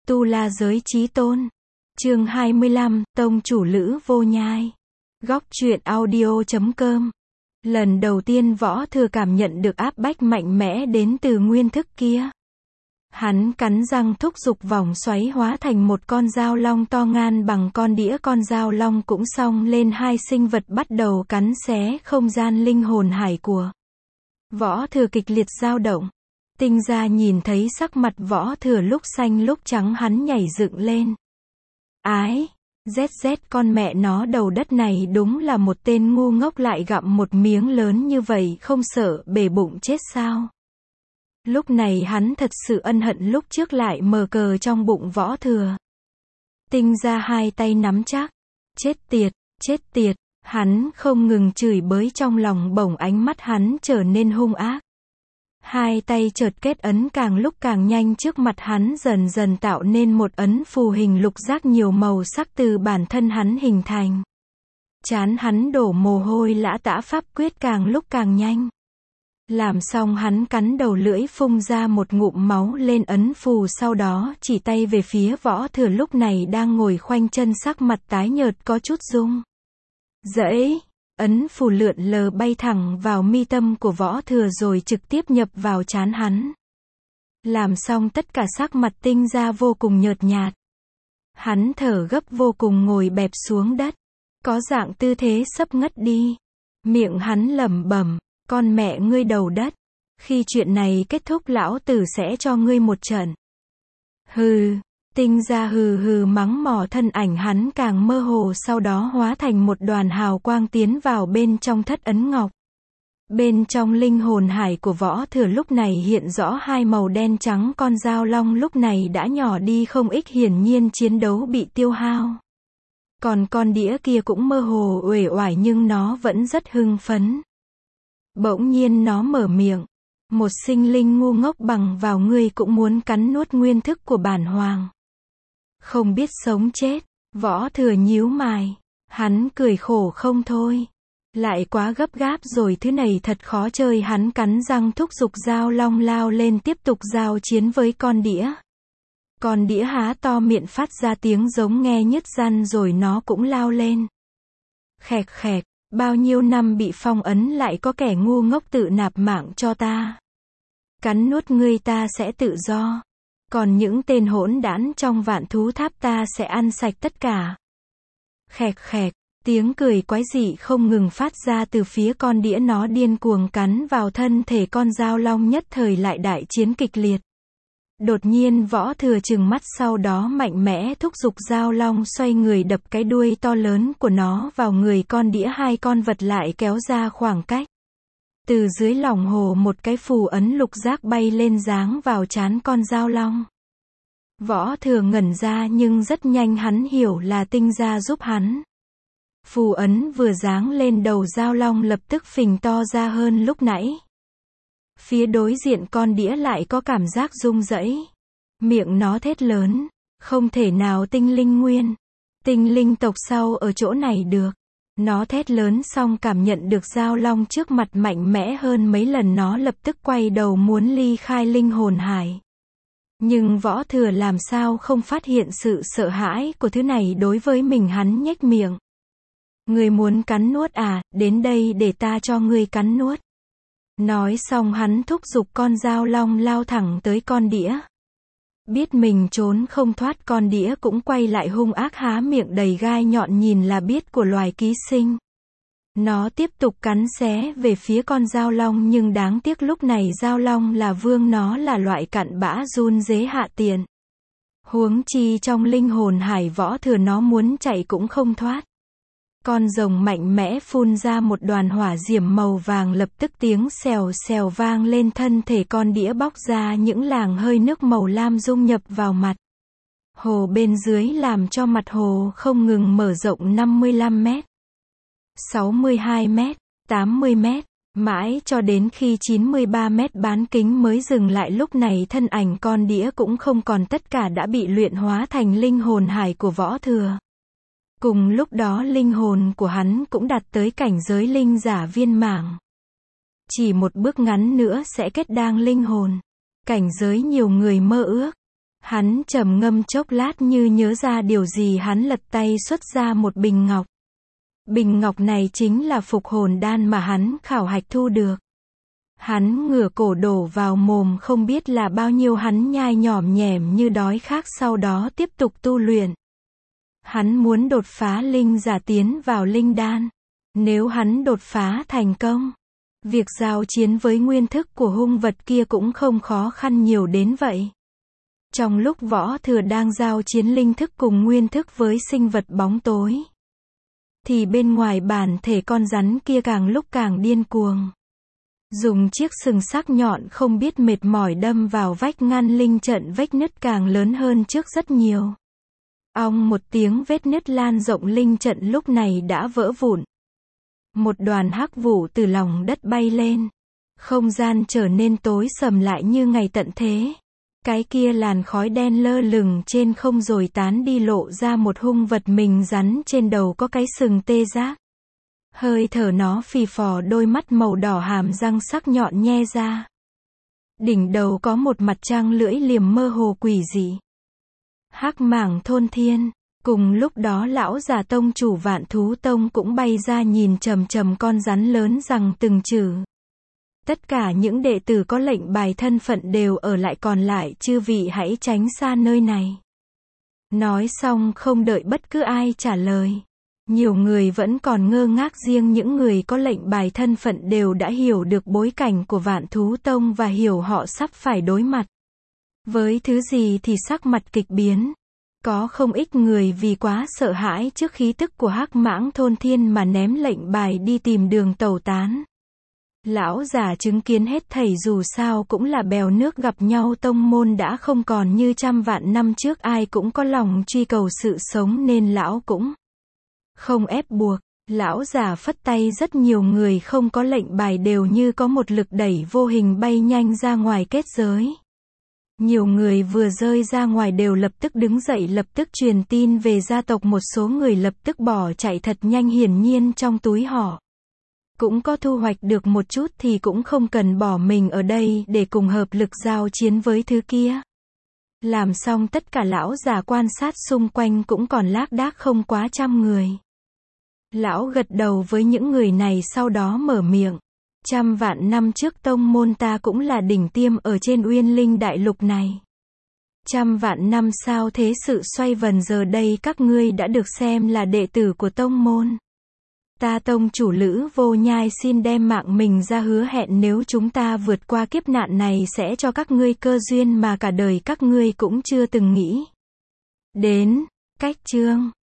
Tu La Giới Chí Tôn. Chương 25, Tông chủ Lữ Vô Nhai. Góc truyện audio.com. Lần đầu tiên Võ Thừa cảm nhận được áp bách mạnh mẽ đến từ nguyên thức kia. Hắn cắn răng thúc giục vòng xoáy hóa thành một con dao long to ngang bằng con đĩa. Con dao long cũng xông lên hai sinh vật bắt đầu cắn xé không gian linh hồn hải của Võ Thừa kịch liệt dao động. Tinh Gia nhìn thấy sắc mặt Võ Thừa lúc xanh lúc trắng, hắn nhảy dựng lên. Ái, ZZ, con mẹ nó đầu đất này đúng là một tên ngu ngốc, lại gặm một miếng lớn như vậy không sợ bể bụng chết sao? Lúc này hắn thật sự ân hận lúc trước lại mờ cờ trong bụng Võ Thừa. Tinh Gia hai tay nắm chắc. Chết tiệt, hắn không ngừng chửi bới trong lòng, bỗng ánh mắt hắn trở nên hung ác. Hai tay chợt kết ấn, càng lúc càng nhanh, trước mặt hắn dần dần tạo nên một ấn phù hình lục giác nhiều màu sắc từ bản thân hắn hình thành. Trán hắn đổ mồ hôi lã tã, pháp quyết càng lúc càng nhanh. Làm xong hắn cắn đầu lưỡi phun ra một ngụm máu lên ấn phù, sau đó chỉ tay về phía Võ Thừa lúc này đang ngồi khoanh chân, sắc mặt tái nhợt có chút run rẩy. Ấn phù lượn lờ bay thẳng vào mi tâm của Võ Thừa rồi trực tiếp nhập vào trán hắn. Làm xong tất cả, sắc mặt Tinh Gia vô cùng nhợt nhạt. Hắn thở gấp vô cùng, ngồi bẹp xuống đất, có dạng tư thế sắp ngất đi. Miệng hắn lẩm bẩm, con mẹ ngươi đầu đất, khi chuyện này kết thúc lão tử sẽ cho ngươi một trận. Hừ. Tinh Gia hừ hừ mắng mỏ, thân ảnh hắn càng mơ hồ, sau đó hóa thành một đoàn hào quang tiến vào bên trong thất ấn ngọc. Bên trong linh hồn hải của Võ Thừa lúc này hiện rõ hai màu đen trắng, con dao long lúc này đã nhỏ đi không ít, hiển nhiên chiến đấu bị tiêu hao. Còn con đĩa kia cũng mơ hồ uể oải nhưng nó vẫn rất hưng phấn. Bỗng nhiên nó mở miệng, một sinh linh ngu ngốc bằng vào ngươi cũng muốn cắn nuốt nguyên thức của bản hoàng. Không biết sống chết. Võ Thừa nhíu mày, hắn cười khổ không thôi. Lại quá gấp gáp rồi, thứ này thật khó chơi. Hắn cắn răng thúc giục dao long lao lên tiếp tục giao chiến với con đĩa. Con đĩa há to miệng phát ra tiếng giống nghe nhứt răng rồi nó cũng lao lên. Khẹt khẹt, bao nhiêu năm bị phong ấn lại có kẻ ngu ngốc tự nạp mạng cho ta. Cắn nuốt ngươi ta sẽ tự do. Còn những tên hỗn đản trong vạn thú tháp ta sẽ ăn sạch tất cả. Khẹt khẹt, tiếng cười quái dị không ngừng phát ra từ phía con đĩa, nó điên cuồng cắn vào thân thể con dao long, nhất thời lại đại chiến kịch liệt. Đột nhiên Võ Thừa trừng mắt, sau đó mạnh mẽ thúc giục dao long xoay người đập cái đuôi to lớn của nó vào người con đĩa, hai con vật lại kéo ra khoảng cách. Từ dưới lòng hồ một cái phù ấn lục giác bay lên giáng vào trán con dao long. Võ Thừa ngẩn ra nhưng rất nhanh hắn hiểu là Tinh Gia giúp hắn. Phù ấn vừa giáng lên đầu dao long lập tức phình to ra hơn lúc nãy. Phía đối diện con đĩa lại có cảm giác rung rẩy. Miệng nó thét lớn, không thể nào, tinh linh nguyên, tinh linh tộc sau ở chỗ này được. Nó thét lớn xong cảm nhận được dao long trước mặt mạnh mẽ hơn mấy lần, nó lập tức quay đầu muốn ly khai linh hồn hải. Nhưng Võ Thừa làm sao không phát hiện sự sợ hãi của thứ này đối với mình, hắn nhếch miệng. Ngươi muốn cắn nuốt à, đến đây để ta cho ngươi cắn nuốt. Nói xong hắn thúc giục con dao long lao thẳng tới con đĩa. Biết mình trốn không thoát, con đĩa cũng quay lại hung ác, há miệng đầy gai nhọn, nhìn là biết của loài ký sinh. Nó tiếp tục cắn xé về phía con dao long, nhưng đáng tiếc lúc này dao long là vương, nó là loại cặn bã run rế hạ tiện. Huống chi trong linh hồn hải Võ Thừa nó muốn chạy cũng không thoát. Con rồng mạnh mẽ phun ra một đoàn hỏa diễm màu vàng, lập tức tiếng xèo xèo vang lên, thân thể con đĩa bóc ra những làn hơi nước màu lam dung nhập vào mặt hồ bên dưới, làm cho mặt hồ không ngừng mở rộng 55 mét, 62 mét, 80 mét, mãi cho đến khi 93 mét bán kính mới dừng lại. Lúc này thân ảnh con đĩa cũng không còn, tất cả đã bị luyện hóa thành linh hồn hải của Võ Thừa. Cùng lúc đó linh hồn của hắn cũng đạt tới cảnh giới linh giả viên mãn. Chỉ một bước ngắn nữa sẽ kết đan linh hồn. Cảnh giới nhiều người mơ ước. Hắn trầm ngâm chốc lát như nhớ ra điều gì, hắn lật tay xuất ra một bình ngọc. Bình ngọc này chính là phục hồn đan mà hắn khảo hạch thu được. Hắn ngửa cổ đổ vào mồm, không biết là bao nhiêu, hắn nhai nhỏm nhẻm như đói khát, sau đó tiếp tục tu luyện. Hắn muốn đột phá linh giả tiến vào linh đan. Nếu hắn đột phá thành công, việc giao chiến với nguyên thức của hung vật kia cũng không khó khăn nhiều đến vậy. Trong lúc Võ Thừa đang giao chiến linh thức cùng nguyên thức với sinh vật bóng tối, thì bên ngoài bản thể con rắn kia càng lúc càng điên cuồng. Dùng chiếc sừng sắc nhọn không biết mệt mỏi đâm vào vách ngăn linh trận, vết nứt càng lớn hơn trước rất nhiều. Ong một tiếng, vết nứt lan rộng, linh trận lúc này đã vỡ vụn. Một đoàn hắc vụ từ lòng đất bay lên. Không gian trở nên tối sầm lại như ngày tận thế. Cái kia làn khói đen lơ lửng trên không rồi tán đi, lộ ra một hung vật mình rắn, trên đầu có cái sừng tê giác. Hơi thở nó phì phò, đôi mắt màu đỏ, hàm răng sắc nhọn nhe ra. Đỉnh đầu có một mặt trăng lưỡi liềm mơ hồ quỷ dị. Hắc mảng thôn thiên. Cùng lúc đó lão già tông chủ Vạn Thú Tông cũng bay ra, nhìn chằm chằm con rắn lớn rằng từng chữ. Tất cả những đệ tử có lệnh bài thân phận đều ở lại, còn lại chư vị hãy tránh xa nơi này. Nói xong không đợi bất cứ ai trả lời. Nhiều người vẫn còn ngơ ngác, riêng những người có lệnh bài thân phận đều đã hiểu được bối cảnh của Vạn Thú Tông và hiểu họ sắp phải đối mặt với thứ gì thì sắc mặt kịch biến. Có không ít người vì quá sợ hãi trước khí tức của hắc mãng thôn thiên mà ném lệnh bài đi tìm đường tẩu tán. Lão già chứng kiến hết thảy, dù sao cũng là bèo nước gặp nhau, tông môn đã không còn như trăm vạn năm trước, ai cũng có lòng truy cầu sự sống nên lão cũng không ép buộc. Lão già phất tay, rất nhiều người không có lệnh bài đều như có một lực đẩy vô hình bay nhanh ra ngoài kết giới. Nhiều người vừa rơi ra ngoài đều lập tức đứng dậy, lập tức truyền tin về gia tộc, một số người lập tức bỏ chạy thật nhanh, hiển nhiên trong túi họ cũng có thu hoạch được một chút, thì cũng không cần bỏ mình ở đây để cùng hợp lực giao chiến với thứ kia. Làm xong tất cả, lão già quan sát xung quanh cũng còn lác đác không quá 100 người. Lão gật đầu với những người này, sau đó mở miệng. 100 vạn năm trước tông môn ta cũng là đỉnh tiêm ở trên Uyên Linh đại lục này. 100 vạn năm sau thế sự xoay vần, giờ đây các ngươi đã được xem là đệ tử của tông môn. Ta tông chủ Lữ Vô Nhai xin đem mạng mình ra hứa hẹn, nếu chúng ta vượt qua kiếp nạn này sẽ cho các ngươi cơ duyên mà cả đời các ngươi cũng chưa từng nghĩ đến. Cách chương